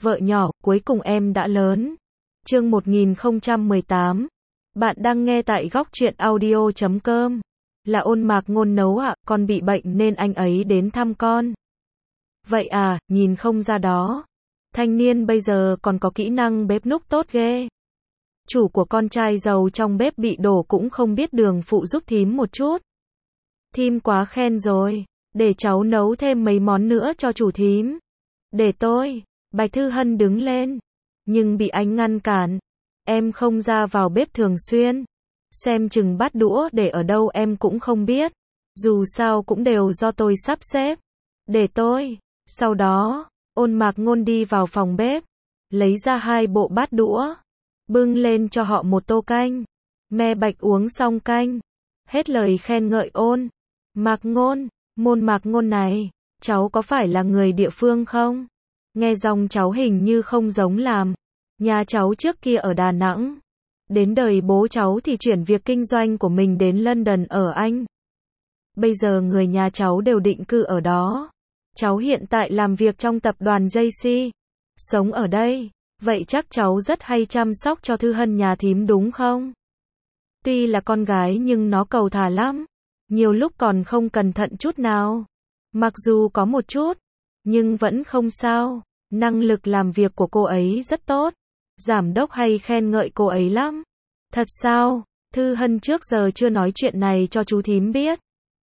vợ nhỏ, cuối cùng em đã lớn. Chương 1018. Bạn đang nghe tại góc truyện audio.com. Là Ôn Mạc Ngôn nấu ạ, con bị bệnh nên anh ấy đến thăm con. Vậy à, nhìn không ra đó. Thanh niên bây giờ còn có kỹ năng bếp núc tốt ghê. Chủ của con trai giàu trong bếp bị đổ cũng không biết đường phụ giúp thím một chút. Thím quá khen rồi, để cháu nấu thêm mấy món nữa cho chủ thím. Để tôi. Bạch Thư Hân đứng lên, nhưng bị anh ngăn cản. Em không ra vào bếp thường xuyên. Xem chừng bát đũa để ở đâu em cũng không biết. Dù sao cũng đều do tôi sắp xếp. Để tôi. Sau đó, Ôn Mạc Ngôn đi vào phòng bếp, lấy ra 2 bộ bát đũa, bưng lên cho họ một tô canh. Mẹ Bạch uống xong canh, hết lời khen ngợi Ôn Mạc Ngôn. Môn Mạc Ngôn này, cháu có phải là người địa phương không? Nghe giọng cháu hình như không giống làm. Nhà cháu trước kia ở Đà Nẵng. Đến đời bố cháu thì chuyển việc kinh doanh của mình đến London ở Anh. Bây giờ người nhà cháu đều định cư ở đó. Cháu hiện tại làm việc trong tập đoàn JC. Sống ở đây. Vậy chắc cháu rất hay chăm sóc cho Thư Hân nhà thím đúng không? Tuy là con gái nhưng nó cầu thả lắm. Nhiều lúc còn không cẩn thận chút nào. Mặc dù có một chút, nhưng vẫn không sao. Năng lực làm việc của cô ấy rất tốt. Giám đốc hay khen ngợi cô ấy lắm. Thật sao? Thư Hân trước giờ chưa nói chuyện này cho chú thím biết.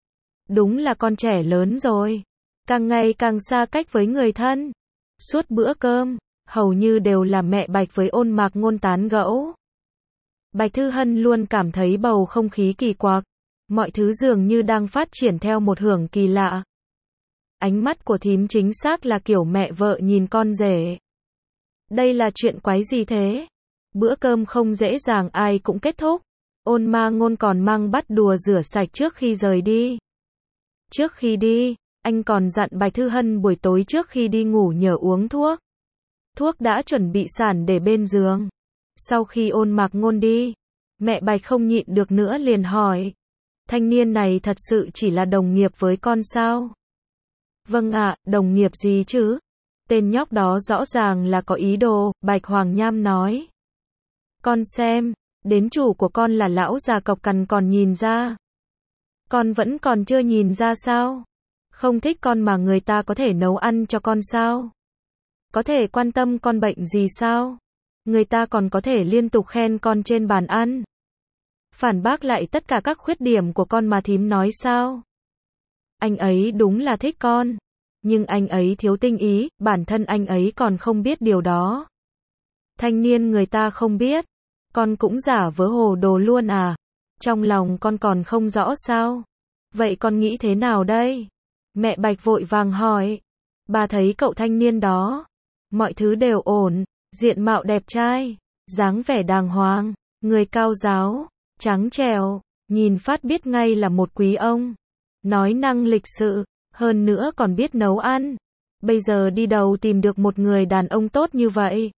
Đúng là con trẻ lớn rồi. Càng ngày càng xa cách với người thân. Suốt bữa cơm, hầu như đều là mẹ Bạch với Ôn Mạc Ngôn tán gẫu. Bạch Thư Hân luôn cảm thấy bầu không khí kỳ quặc. Mọi thứ dường như đang phát triển theo một hướng kỳ lạ. Ánh mắt của thím chính xác là kiểu mẹ vợ nhìn con rể. Đây là chuyện quái gì thế? Bữa cơm không dễ dàng ai cũng kết thúc. Ôn Mạc Ngôn còn mang bát đũa rửa sạch trước khi rời đi. Trước khi đi, anh còn dặn Bạch Thư Hân buổi tối trước khi đi ngủ nhớ uống thuốc. Thuốc đã chuẩn bị sẵn để bên giường. Sau khi Ôn Mạc Ngôn đi, mẹ Bạch không nhịn được nữa liền hỏi. Thanh niên này thật sự chỉ là đồng nghiệp với con sao? Vâng ạ, đồng nghiệp gì chứ? Tên nhóc đó rõ ràng là có ý đồ, Bạch Hoàng Nham nói. Con xem, đến chủ của con là lão già cộc cằn còn nhìn ra. Con vẫn còn chưa nhìn ra sao? Không thích con mà người ta có thể nấu ăn cho con sao? Có thể quan tâm con bệnh gì sao? Người ta còn có thể liên tục khen con trên bàn ăn. Phản bác lại tất cả các khuyết điểm của con mà thím nói sao? Anh ấy đúng là thích con. Nhưng anh ấy thiếu tinh ý, bản thân anh ấy còn không biết điều đó. Thanh niên người ta không biết. Con cũng giả vớ hồ đồ luôn à? Trong lòng con còn không rõ sao? Vậy con nghĩ thế nào đây? Mẹ Bạch vội vàng hỏi. Bà thấy cậu thanh niên đó. Mọi thứ đều ổn. Diện mạo đẹp trai. Dáng vẻ đàng hoàng. Người cao ráo. Trắng trẻo. Nhìn phát biết ngay là một quý ông. Nói năng lịch sự. Hơn nữa còn biết nấu ăn. Bây giờ đi đâu tìm được một người đàn ông tốt như vậy?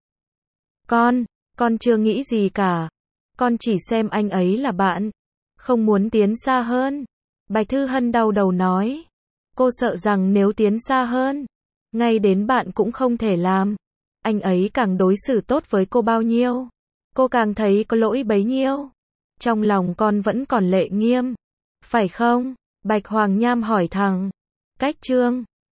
Con chưa nghĩ gì cả. Con chỉ xem anh ấy là bạn. Không muốn tiến xa hơn. Bạch Thư Hân đau đầu nói. Cô sợ rằng nếu tiến xa hơn, ngay đến bạn cũng không thể làm. Anh ấy càng đối xử tốt với cô bao nhiêu, cô càng thấy có lỗi bấy nhiêu. Trong lòng con vẫn còn lệ nghiêm. Phải không? Bạch Hoàng Nham hỏi thẳng. Cách chương